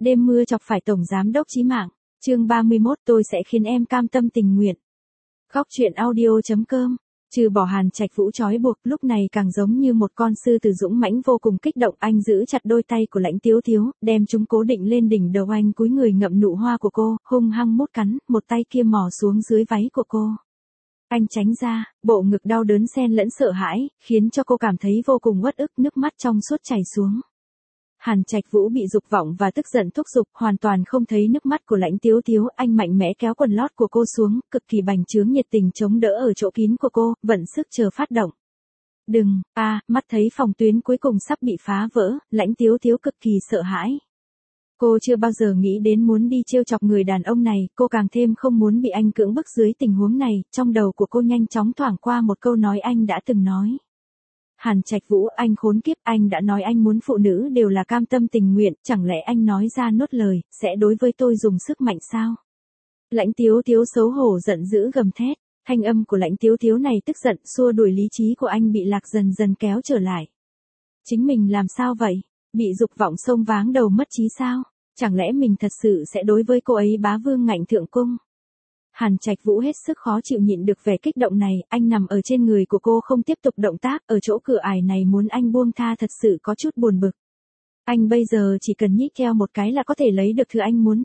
Đêm mưa chọc phải tổng giám đốc chí mạng. Chương 31 tôi sẽ khiến em cam tâm tình nguyện. Khóc chuyện audio.com. Trừ bỏ Hàn Trạch Vũ trói buộc, lúc này càng giống như một con sư tử dũng mãnh vô cùng kích động. Anh giữ chặt đôi tay của Lãnh Tiếu Tiếu, đem chúng cố định lên đỉnh đầu anh, cúi người ngậm nụ hoa của cô, hung hăng mút cắn, một tay kia mò xuống dưới váy của cô. Anh tránh ra, bộ ngực đau đớn xen lẫn sợ hãi, khiến cho cô cảm thấy vô cùng uất ức, nước mắt trong suốt chảy xuống. Hàn Trạch Vũ bị dục vọng và tức giận thúc giục, hoàn toàn không thấy nước mắt của Lãnh Tiếu Tiếu, anh mạnh mẽ kéo quần lót của cô xuống, cực kỳ bành trướng nhiệt tình chống đỡ ở chỗ kín của cô, vận sức chờ phát động. Đừng, mắt thấy phòng tuyến cuối cùng sắp bị phá vỡ, Lãnh Tiếu Tiếu cực kỳ sợ hãi. Cô chưa bao giờ nghĩ đến muốn đi trêu chọc người đàn ông này, cô càng thêm không muốn bị anh cưỡng bức dưới tình huống này, trong đầu của cô nhanh chóng thoảng qua một câu nói anh đã từng nói. Hàn Trạch Vũ, anh khốn kiếp, anh đã nói anh muốn phụ nữ đều là cam tâm tình nguyện, chẳng lẽ anh nói ra nốt lời, sẽ đối với tôi dùng sức mạnh sao? Lãnh Tiếu Tiếu xấu hổ giận dữ gầm thét, thanh âm của Lãnh Tiếu Tiếu này tức giận xua đuổi lý trí của anh bị lạc dần dần kéo trở lại. Chính mình làm sao vậy? Bị dục vọng xông váng đầu mất trí sao? Chẳng lẽ mình thật sự sẽ đối với cô ấy bá vương ngạnh thượng cung? Hàn Trạch Vũ hết sức khó chịu nhịn được vẻ kích động này, anh nằm ở trên người của cô không tiếp tục động tác, ở chỗ cửa ải này muốn anh buông tha thật sự có chút buồn bực. Anh bây giờ chỉ cần nhích theo một cái là có thể lấy được thứ anh muốn,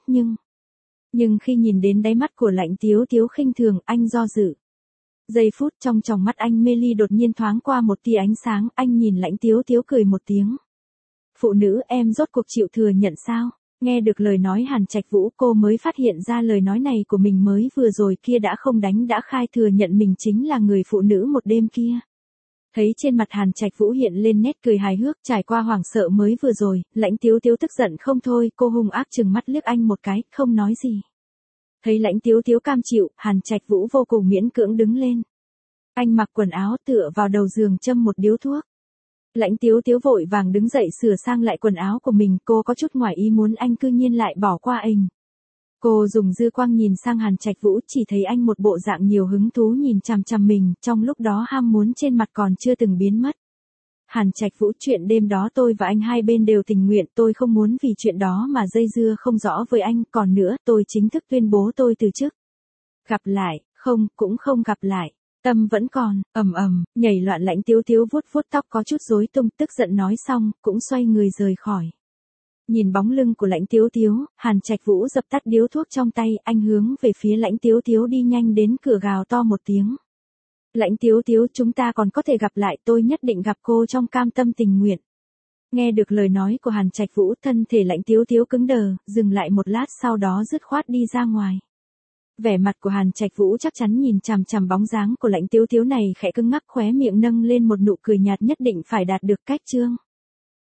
nhưng khi nhìn đến đáy mắt của Lãnh Tiếu Tiếu khinh thường, anh do dự. Giây phút trong tròng mắt anh mê ly đột nhiên thoáng qua một tia ánh sáng, anh nhìn Lãnh Tiếu Tiếu cười một tiếng. Phụ nữ, em rốt cuộc chịu thừa nhận sao? Nghe được lời nói Hàn Trạch Vũ, cô mới phát hiện ra lời nói này của mình mới vừa rồi kia đã không đánh đã khai thừa nhận mình chính là người phụ nữ một đêm kia. Thấy trên mặt Hàn Trạch Vũ hiện lên nét cười hài hước, trải qua hoảng sợ mới vừa rồi, Lãnh Tiếu Tiếu tức giận không thôi, cô hung ác trừng mắt liếc anh một cái, không nói gì. Thấy Lãnh Tiếu Tiếu cam chịu, Hàn Trạch Vũ vô cùng miễn cưỡng đứng lên. Anh mặc quần áo tựa vào đầu giường châm một điếu thuốc. Lãnh Tiếu Tiếu vội vàng đứng dậy sửa sang lại quần áo của mình, cô có chút ngoài ý muốn anh cư nhiên lại bỏ qua anh. Cô dùng dư quang nhìn sang Hàn Trạch Vũ, chỉ thấy anh một bộ dạng nhiều hứng thú nhìn chằm chằm mình, trong lúc đó ham muốn trên mặt còn chưa từng biến mất. Hàn Trạch Vũ, chuyện đêm đó tôi và anh hai bên đều tình nguyện, tôi không muốn vì chuyện đó mà dây dưa không rõ với anh, còn nữa, tôi chính thức tuyên bố tôi từ chức. Gặp lại, không, cũng không gặp lại. Tâm vẫn còn, nhảy loạn. Lãnh Tiếu Tiếu vuốt vuốt tóc có chút rối tung, tức giận nói xong, cũng xoay người rời khỏi. Nhìn bóng lưng của Lãnh Tiếu Tiếu, Hàn Trạch Vũ dập tắt điếu thuốc trong tay, anh hướng về phía Lãnh Tiếu Tiếu đi nhanh đến cửa gào to một tiếng. Lãnh Tiếu Tiếu, chúng ta còn có thể gặp lại, tôi nhất định gặp cô trong cam tâm tình nguyện. Nghe được lời nói của Hàn Trạch Vũ, thân thể Lãnh Tiếu Tiếu cứng đờ, dừng lại một lát sau đó dứt khoát đi ra ngoài. Vẻ mặt của Hàn Trạch Vũ chắc chắn nhìn chằm chằm bóng dáng của Lãnh Tiếu Tiếu này khẽ cứng ngắc, khóe miệng nâng lên một nụ cười nhạt, nhất định phải đạt được cách chương.